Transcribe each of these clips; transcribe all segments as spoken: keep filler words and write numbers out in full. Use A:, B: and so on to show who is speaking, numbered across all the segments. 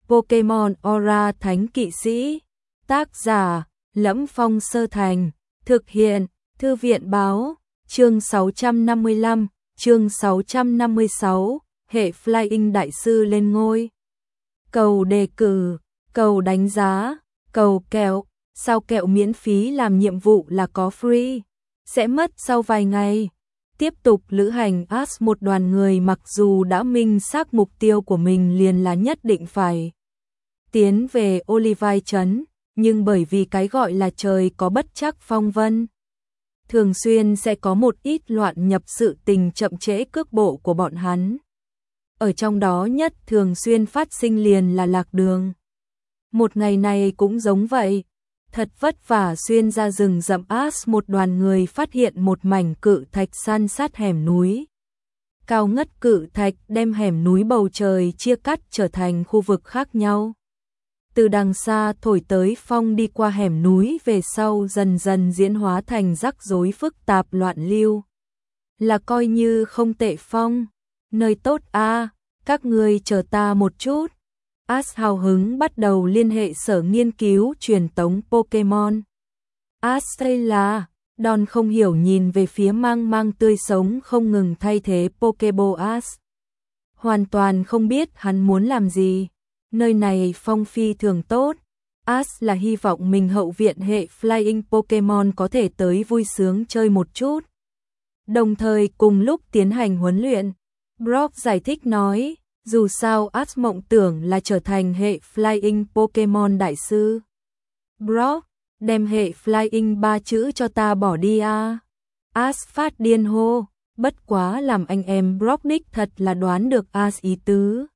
A: Pokemon Aura Thánh Kỵ Sĩ. Tác giả: Lẫm Phong Sơ Thành. Thực hiện: Thư viện báo. Chương sáu trăm năm mươi lăm, chương sáu trăm năm mươi sáu, hệ Flying Đại Sư lên ngôi. Cầu đề cử, cầu đánh giá, cầu kẹo. Sao kẹo miễn phí làm nhiệm vụ là có free? Sẽ mất sau vài ngày. Tiếp tục lữ hành Ash, một đoàn người mặc dù đã minh xác mục tiêu của mình liền là nhất định phải tiến về Olivine trấn, nhưng bởi vì cái gọi là trời có bất trắc phong vân, thường xuyên sẽ có một ít loạn nhập sự tình chậm trễ cước bộ của bọn hắn. Ở trong đó nhất thường xuyên phát sinh liền là lạc đường. Một ngày này cũng giống vậy. Thật vất vả xuyên ra rừng rậm Ash, một đoàn người phát hiện một mảnh cự thạch san sát hẻm núi. Cao ngất cự thạch đem hẻm núi bầu trời chia cắt trở thành khu vực khác nhau. Từ đằng xa thổi tới phong đi qua hẻm núi về sau dần dần diễn hóa thành rắc rối phức tạp loạn lưu. Là coi như không tệ phong. Nơi tốt a, các ngươi chờ ta một chút. Ash hào hứng bắt đầu liên hệ sở nghiên cứu truyền tống Pokemon. Ash đây là, Đòn không hiểu nhìn về phía mang mang tươi sống không ngừng thay thế Pokeball Ash. Hoàn toàn không biết hắn muốn làm gì. Nơi này phong phi thường tốt. Ash là hy vọng mình hậu viện hệ Flying Pokemon có thể tới vui sướng chơi một chút. Đồng thời cùng lúc tiến hành huấn luyện. Brock giải thích nói, dù sao Ash mộng tưởng là trở thành hệ Flying Pokemon đại sư. Brock, đem hệ Flying ba chữ cho ta bỏ đi a. Ash phát điên hô, bất quá làm anh em Brock đích thật là đoán được Ash ý tứ.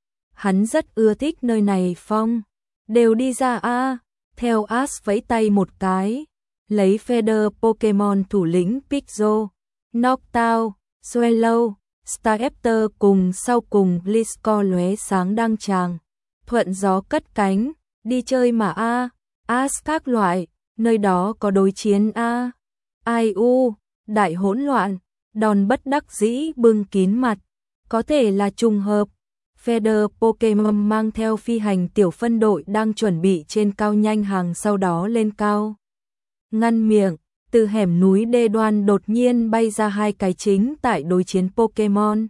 A: Hắn rất ưa thích nơi này phong. Đều đi ra a. Theo Ash vẫy tay một cái, lấy Feather Pokemon thủ lĩnh Pixel, Noctowl, Swallow, Staraptor cùng sau cùng Gliscor lóe sáng đăng tràng, thuận gió cất cánh, đi chơi mà a. Ash các loại, nơi đó có đối chiến a. Ai u, đại hỗn loạn. Đòn bất đắc dĩ bưng kín mặt, có thể là trùng hợp. Feather Pokemon mang theo phi hành tiểu phân đội đang chuẩn bị trên cao nhanh hàng sau đó lên cao. Ngăn miệng, từ hẻm núi đê đoan đột nhiên bay ra hai cái chính tại đối chiến Pokemon.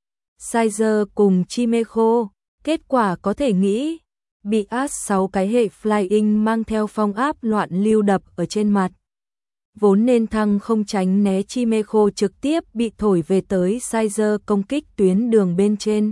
A: Sizer cùng Chimecho, kết quả có thể nghĩ, bị Ash sáu cái hệ Flying mang theo phong áp loạn lưu đập ở trên mặt. Vốn nên thăng không tránh né Chimecho trực tiếp bị thổi về tới Sizer công kích tuyến đường bên trên.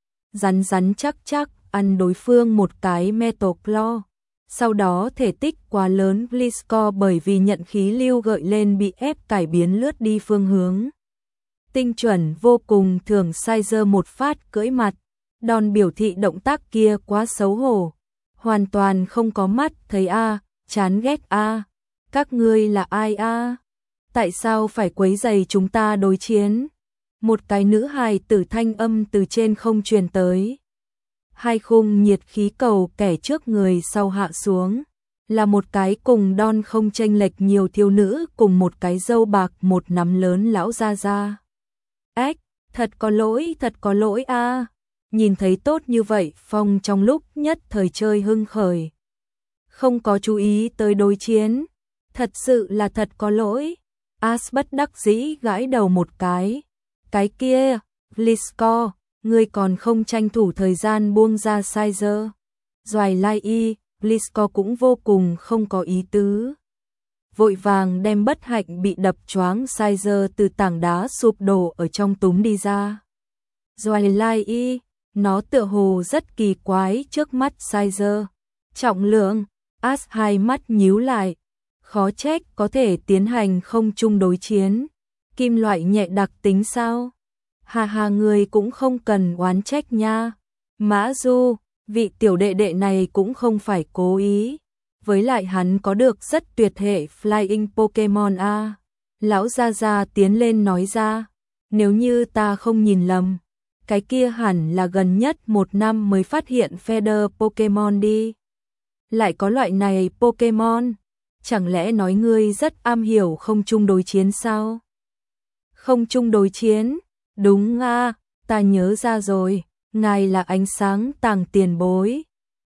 A: Rắn rắn chắc chắc, ăn đối phương một cái Metal Claw. Sau đó thể tích quá lớn Gliscor bởi vì nhận khí lưu gợi lên bị ép cải biến lướt đi phương hướng. Tinh chuẩn vô cùng thường Sizer một phát cưỡi mặt. Đòn biểu thị động tác kia quá xấu hổ. Hoàn toàn không có mắt thấy a, chán ghét a. Các ngươi là ai a? Tại sao phải quấy rầy chúng ta đối chiến? Một cái nữ hài tử thanh âm từ trên không truyền tới. Hai khung nhiệt khí cầu kẻ trước người sau hạ xuống, là một cái cùng Đon không chênh lệch nhiều thiếu nữ cùng một cái râu bạc một nắm lớn lão ra ra. Ếch, thật có lỗi, thật có lỗi a. Nhìn thấy tốt như vậy, Phong trong lúc nhất thời chơi hưng khởi. Không có chú ý tới đối chiến, thật sự là thật có lỗi. Ash bất đắc dĩ gãi đầu một cái. Cái kia, Gliscor, ngươi còn không tranh thủ thời gian buông ra Sizer. Doài lai y, Gliscor cũng vô cùng không có ý tứ. Vội vàng đem bất hạnh bị đập choáng Sizer từ tảng đá sụp đổ ở trong túm đi ra. Doài lai y, nó tựa hồ rất kỳ quái trước mắt Sizer. Trọng lượng, Ash hai mắt nhíu lại. Khó trách có thể tiến hành không chung đối chiến. Kim loại nhẹ đặc tính sao? Hà hà người cũng không cần oán trách nha. Mã Du, vị tiểu đệ đệ này cũng không phải cố ý. Với lại hắn có được rất tuyệt hệ Flying Pokemon a. Lão Gia Gia tiến lên nói ra. Nếu như ta không nhìn lầm, cái kia hẳn là gần nhất một năm mới phát hiện Feather Pokemon đi. Lại có loại này Pokemon. Chẳng lẽ nói ngươi rất am hiểu không chung đối chiến sao? Không chung đối chiến? Đúng a, ta nhớ ra rồi, ngài là ánh sáng tàng tiền bối.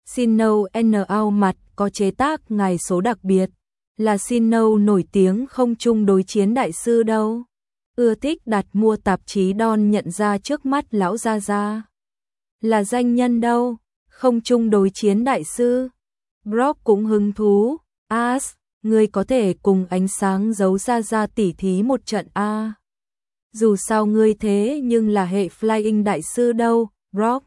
A: Sinnoh N ao mặt có chế tác ngài số đặc biệt, là Sinnoh nổi tiếng không trung đối chiến đại sư đâu. Ưa thích đặt mua tạp chí Don nhận ra trước mắt lão Gia Gia. Là danh nhân đâu, không trung đối chiến đại sư. Brock cũng hứng thú, As, ngươi có thể cùng ánh sáng giấu Gia Gia tỉ thí một trận a. Dù sao ngươi thế nhưng là hệ Flying đại sư đâu, Brock.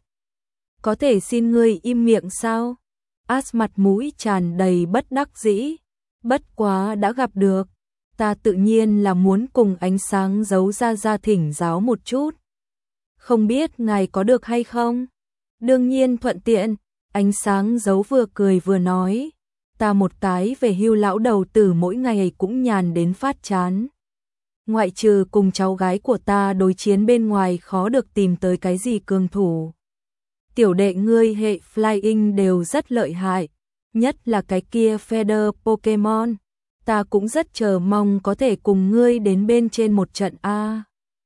A: Có thể xin ngươi im miệng sao? As mặt mũi tràn đầy bất đắc dĩ. Bất quá đã gặp được, ta tự nhiên là muốn cùng ánh sáng giấu Gia Gia thỉnh giáo một chút. Không biết ngài có được hay không? Đương nhiên thuận tiện, ánh sáng giấu vừa cười vừa nói. Ta một cái về hưu lão đầu tử mỗi ngày cũng nhàn đến phát chán. Ngoại trừ cùng cháu gái của ta đối chiến bên ngoài khó được tìm tới cái gì cường thủ. Tiểu đệ ngươi hệ Flying đều rất lợi hại, nhất là cái kia Feather Pokemon. Ta cũng rất chờ mong có thể cùng ngươi đến bên trên một trận a.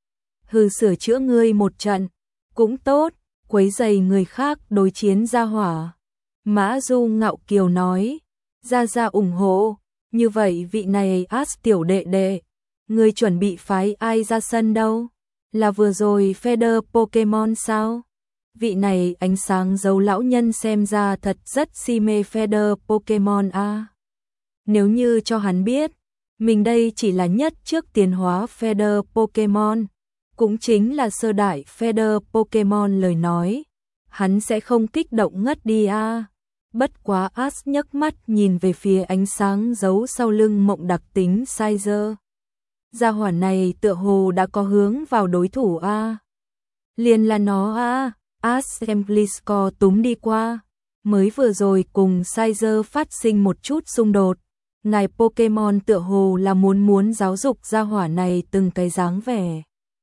A: Hừ, sửa chữa ngươi một trận, cũng tốt, quấy rầy người khác đối chiến gia hỏa. Mã Du ngạo kiều nói, Gia Gia ủng hộ, như vậy vị này As tiểu đệ đệ, ngươi chuẩn bị phái ai ra sân đâu? Là vừa rồi Feather Pokemon sao? Vị này ánh sáng giấu lão nhân xem ra thật rất si mê Feather Pokemon a. Nếu như cho hắn biết, mình đây chỉ là nhất trước tiến hóa Feather Pokemon, cũng chính là sơ đại Feather Pokemon lời nói, hắn sẽ không kích động ngất đi a. Bất quá As nhấc mắt nhìn về phía ánh sáng giấu sau lưng mộng đặc tính Sizer. Gia hỏa này tựa hồ đã có hướng vào đối thủ a. Liền là nó a. As xem Gliscor túm đi qua, mới vừa rồi cùng Sizer phát sinh một chút xung đột. Ngài Pokemon tựa hồ là muốn muốn giáo dục gia hỏa này từng cái dáng vẻ.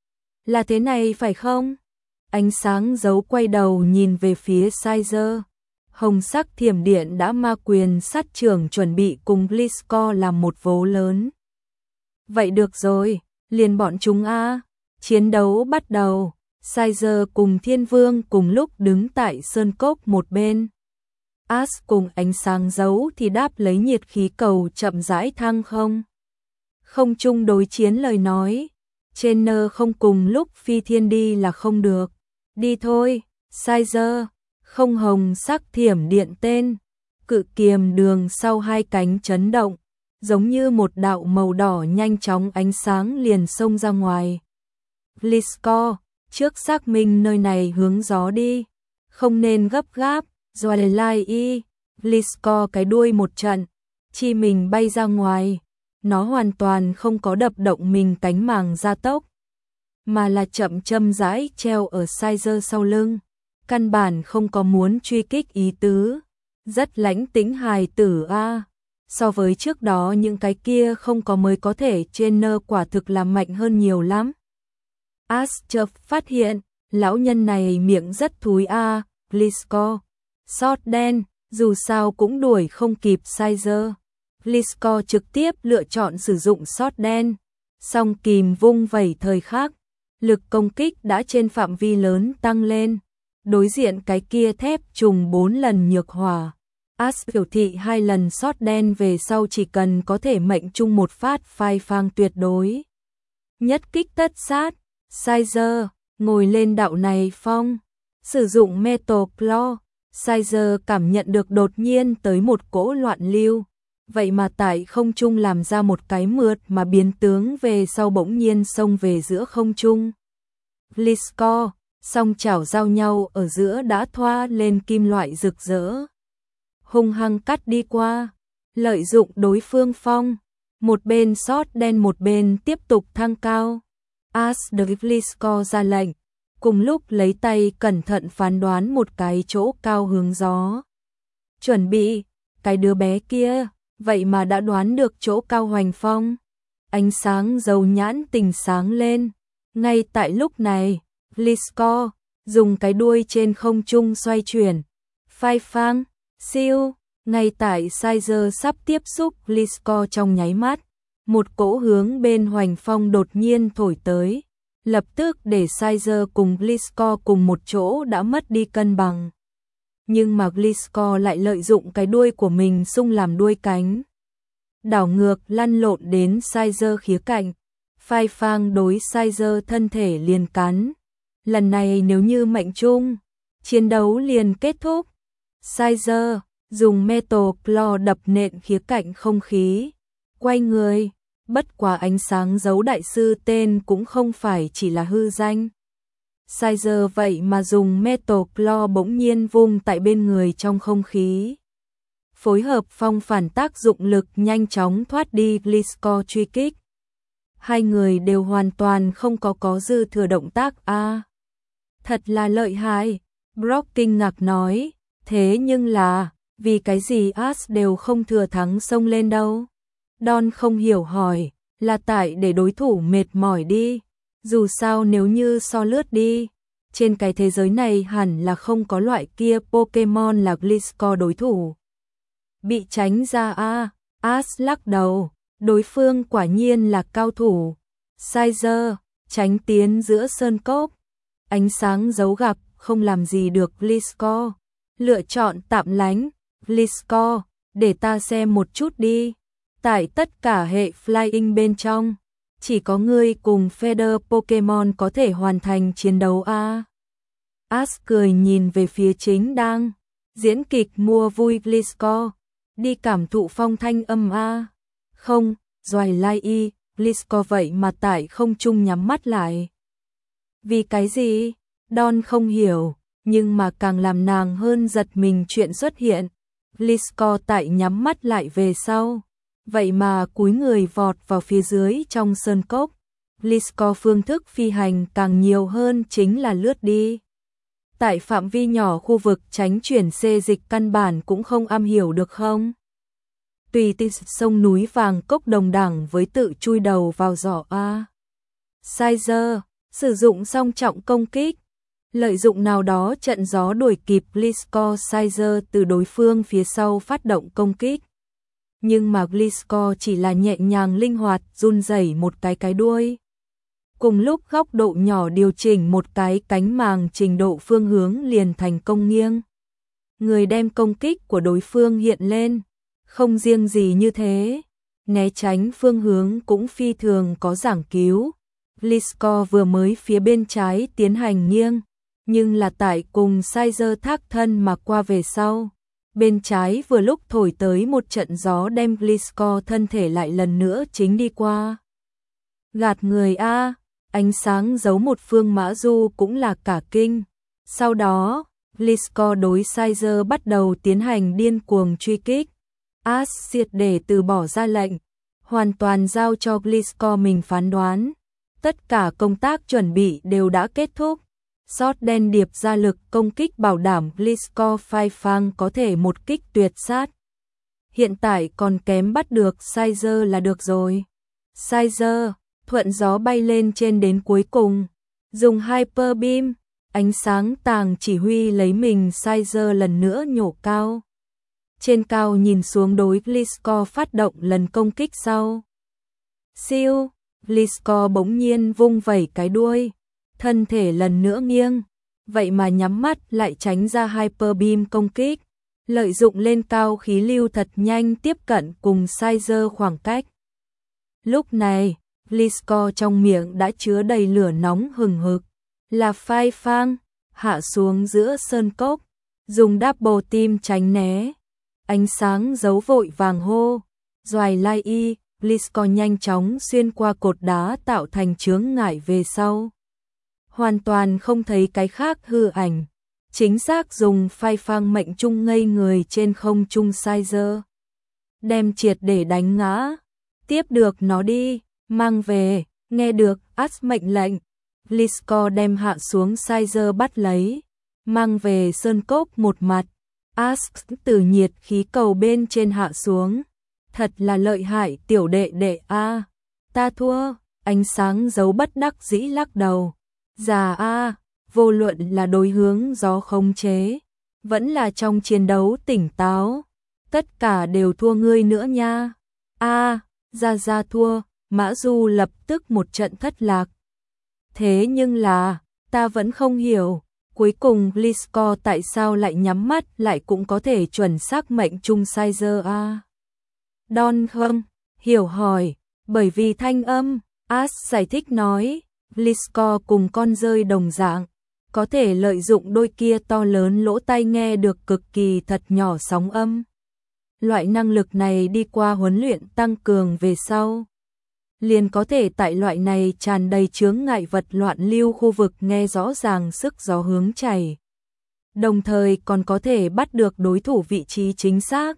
A: Là thế này phải không? Ánh sáng giấu quay đầu nhìn về phía Sizer. Hồng sắc thiểm điện đã ma quyền sát trưởng chuẩn bị cùng Gliscor làm một vố lớn. Vậy được rồi, liền bọn chúng a. Chiến đấu bắt đầu. Sizer cùng Thiên Vương cùng lúc đứng tại sơn cốc một bên. As cùng ánh sáng giấu thì đáp lấy nhiệt khí cầu chậm rãi thăng không. Không chung đối chiến lời nói. Trên nơ không cùng lúc phi thiên đi là không được. Đi thôi, Sizer. Không hồng sắc thiểm điện tên. Cự kiềm đường sau hai cánh chấn động. Giống như một đạo màu đỏ nhanh chóng ánh sáng liền xông ra ngoài. Gliscor, trước xác minh nơi này hướng gió đi. Không nên gấp gáp. Rồi lại y, Gliscor cái đuôi một trận, chi mình bay ra ngoài. Nó hoàn toàn không có đập động mình cánh màng gia tốc, mà là chậm châm rãi treo ở Sizer sau lưng. Căn bản không có muốn truy kích ý tứ. Rất lãnh tĩnh hài tử a. So với trước đó những cái kia không có mới có thể trên nơ quả thực là mạnh hơn nhiều lắm. As chợt phát hiện, lão nhân này miệng rất thúi a, Gliscor. Sót đen, dù sao cũng đuổi không kịp Sizer. Gliscor trực tiếp lựa chọn sử dụng sót đen. Song kìm vung vẩy thời khắc, lực công kích đã trên phạm vi lớn tăng lên. Đối diện cái kia thép trùng bốn lần nhược hỏa. As biểu thị hai lần sót đen về sau chỉ cần có thể mệnh chung một phát phai phang tuyệt đối. Nhất kích tất sát, Sizer, ngồi lên đạo này phong. Sử dụng Metal Claw. Sizer cảm nhận được đột nhiên tới một cỗ loạn lưu, vậy mà tại không trung làm ra một cái mượt mà biến tướng về sau bỗng nhiên xông về giữa không trung. Gliscor, song chảo giao nhau ở giữa đã thoa lên kim loại rực rỡ. Hung hăng cắt đi qua, lợi dụng đối phương phong, một bên sót đen một bên tiếp tục thăng cao. As the Gliscor ra lệnh. Cùng lúc lấy tay cẩn thận phán đoán một cái chỗ cao hướng gió. Chuẩn bị, cái đứa bé kia, vậy mà đã đoán được chỗ cao hoành phong. Ánh sáng dầu nhãn tình sáng lên. Ngay tại lúc này, Gliscor dùng cái đuôi trên không trung xoay chuyển. Phai phang, siêu, ngay tại Sizer sắp tiếp xúc Gliscor trong nháy mắt. Một cỗ hướng bên hoành phong đột nhiên thổi tới. Lập tức để Sizer cùng Gliscor cùng một chỗ đã mất đi cân bằng. nhưng mà Glisco lại lợi dụng cái đuôi của mình xung làm đuôi cánh. Đảo ngược lăn lộn đến Sizer khía cạnh. Phai Phang đối Sizer thân thể liền cắn. Lần này nếu như mệnh trung, chiến đấu liền kết thúc. Sizer dùng Metal Claw đập nện khía cạnh không khí. Quay người, bất quá ánh sáng giấu đại sư tên cũng không phải chỉ là hư danh. Sizer vậy mà dùng Metal Claw bỗng nhiên vung tại bên người trong không khí. Phối hợp phong phản tác dụng lực nhanh chóng thoát đi Glisco truy kích. Hai người đều hoàn toàn không có có dư thừa động tác a. À, thật là lợi hại, Brock kinh ngạc nói, thế nhưng là, vì cái gì Ash đều không thừa thắng xông lên đâu. Don không hiểu hỏi, là tại để đối thủ mệt mỏi đi, dù sao nếu như so lướt đi, trên cái thế giới này hẳn là không có loại kia Pokemon là Glisco đối thủ. Bị tránh ra a, à, Ash lắc đầu, đối phương quả nhiên là cao thủ. Sizer, tránh tiến giữa sơn cốc, ánh sáng giấu gặp, không làm gì được Glisco. Lựa chọn tạm lánh, Glisco, để ta xem một chút đi. Tại tất cả hệ Flying bên trong, chỉ có ngươi cùng Feather Pokemon có thể hoàn thành chiến đấu a. À. Ash cười nhìn về phía chính đang diễn kịch mua vui Glisco, đi cảm thụ phong thanh âm a. À. Không, Doài Lai Y, Glisco vậy mà tại không trung nhắm mắt lại. Vì cái gì? Don không hiểu, nhưng mà càng làm nàng hơn giật mình chuyện xuất hiện. Glisco tại nhắm mắt lại về sau, vậy mà cúi người vọt vào phía dưới trong sơn cốc. Glisco phương thức phi hành càng nhiều hơn chính là lướt đi. Tại phạm vi nhỏ khu vực tránh chuyển xê dịch căn bản cũng không am hiểu được không? Tùy tiện sông núi vàng cốc đồng đẳng với tự chui đầu vào giỏ a. Sizer sử dụng song trọng công kích, lợi dụng nào đó trận gió đuổi kịp Glisco. Sizer từ đối phương phía sau phát động công kích, nhưng mà Glisco chỉ là nhẹ nhàng linh hoạt run rẩy một cái cái đuôi. Cùng lúc góc độ nhỏ điều chỉnh một cái cánh màng trình độ phương hướng liền thành công nghiêng. Người đem công kích của đối phương hiện lên. Không riêng gì như thế, né tránh phương hướng cũng phi thường có giảng cứu. Glisco vừa mới phía bên trái tiến hành nghiêng, nhưng là tại cùng Sizer thác thân mà qua về sau. Bên trái vừa lúc thổi tới một trận gió đem Glisco thân thể lại lần nữa chính đi qua. Gạt người a, ánh sáng giấu một phương mã du cũng là cả kinh. Sau đó, Glisco đối Sizer bắt đầu tiến hành điên cuồng truy kích. Ash triệt để từ bỏ ra lệnh, hoàn toàn giao cho Glisco mình phán đoán. Tất cả công tác chuẩn bị đều đã kết thúc. Sót đen điệp ra lực công kích bảo đảm Glisco Phai Phang có thể một kích tuyệt sát. Hiện tại còn kém bắt được Sizer là được rồi. Sizer thuận gió bay lên trên đến cuối cùng, dùng Hyper Beam, ánh sáng tàng chỉ huy lấy mình. Sizer lần nữa nhổ cao. Trên cao nhìn xuống đối Glisco phát động lần công kích sau. Siêu, Glisco bỗng nhiên vung vẩy cái đuôi, thân thể lần nữa nghiêng, vậy mà nhắm mắt lại tránh ra Hyper Beam công kích, lợi dụng lên cao khí lưu thật nhanh tiếp cận cùng Sizer khoảng cách. Lúc này, Glisco trong miệng đã chứa đầy lửa nóng hừng hực, là Phai Phang, hạ xuống giữa sơn cốc, dùng Double Team tránh né. Ánh sáng giấu vội vàng hô, Doài Lai Y, Glisco nhanh chóng xuyên qua cột đá tạo thành chướng ngại về sau. Hoàn toàn không thấy cái khác hư ảnh, chính xác dùng Phai Phang mệnh trung ngây người trên không trung. Sizer đem triệt để đánh ngã, tiếp được nó đi, mang về. Nghe được Ash mệnh lệnh, Glisco đem hạ xuống Sizer bắt lấy, mang về sơn cốc một mặt. Ash từ nhiệt khí cầu bên trên hạ xuống, thật là lợi hại tiểu đệ đệ a. À, ta thua. Ánh sáng giấu bất đắc dĩ lắc đầu. Già a, à, vô luận là đối hướng gió khống chế, vẫn là trong chiến đấu tỉnh táo, tất cả đều thua ngươi nữa nha. A, à, ra ra thua. Mã Du lập tức một trận thất lạc. Thế nhưng là, ta vẫn không hiểu, Cuối cùng Glisco tại sao lại nhắm mắt lại cũng có thể chuẩn xác mệnh trung Sizer a? Don không, hiểu hỏi, bởi vì thanh âm, Ash giải thích nói, Glisco cùng con rơi đồng dạng, có thể lợi dụng đôi kia to lớn lỗ tai nghe được cực kỳ thật nhỏ sóng âm. Loại năng lực này đi qua huấn luyện tăng cường về sau, liền có thể tại loại này tràn đầy chướng ngại vật loạn lưu khu vực nghe rõ ràng sức gió hướng chảy. Đồng thời còn có thể bắt được đối thủ vị trí chính xác.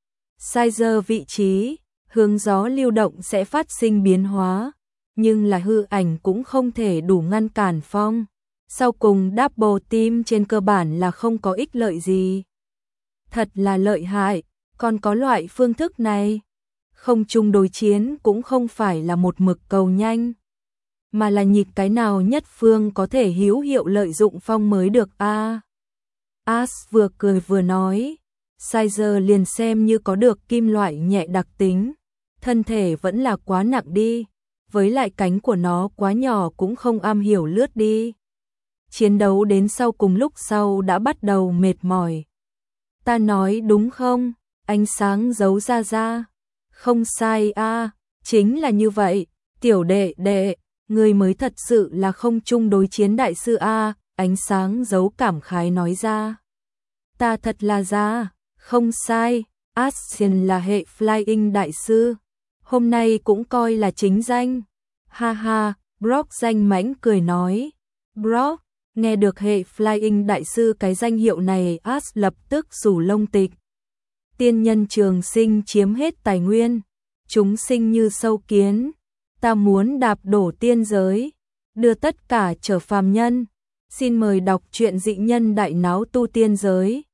A: Sizer vị trí, hướng gió lưu động sẽ phát sinh biến hóa, nhưng là hư ảnh cũng không thể đủ ngăn cản phong. Sau cùng double team trên cơ bản là không có ích lợi gì. Thật là lợi hại, còn có loại phương thức này. Không chung đối chiến cũng không phải là một mực cầu nhanh, mà là nhịp cái nào nhất phương có thể hữu hiệu lợi dụng phong mới được a. À, Ash vừa cười vừa nói, Sizer liền xem như có được kim loại nhẹ đặc tính, thân thể vẫn là quá nặng đi, với lại cánh của nó quá nhỏ cũng không am hiểu lướt đi. Chiến đấu đến sau cùng lúc sau đã bắt đầu mệt mỏi. Ta nói đúng không? Ánh sáng giấu ra ra. Không sai a, à, chính là như vậy, tiểu đệ đệ, người mới thật sự là không chung đối chiến đại sư a, à, ánh sáng giấu cảm khái nói ra. Ta thật là ra, không sai, Ashen là hệ Flying đại sư, hôm nay cũng coi là chính danh. Ha ha, Brock danh mãnh cười nói. Brock, nghe được hệ Flying đại sư cái danh hiệu này, Ash lập tức rủ lông tịch. Tiên nhân trường sinh chiếm hết tài nguyên, chúng sinh như sâu kiến, ta muốn đạp đổ tiên giới, đưa tất cả trở phàm nhân. Xin mời đọc truyện dị nhân đại náo tu tiên giới.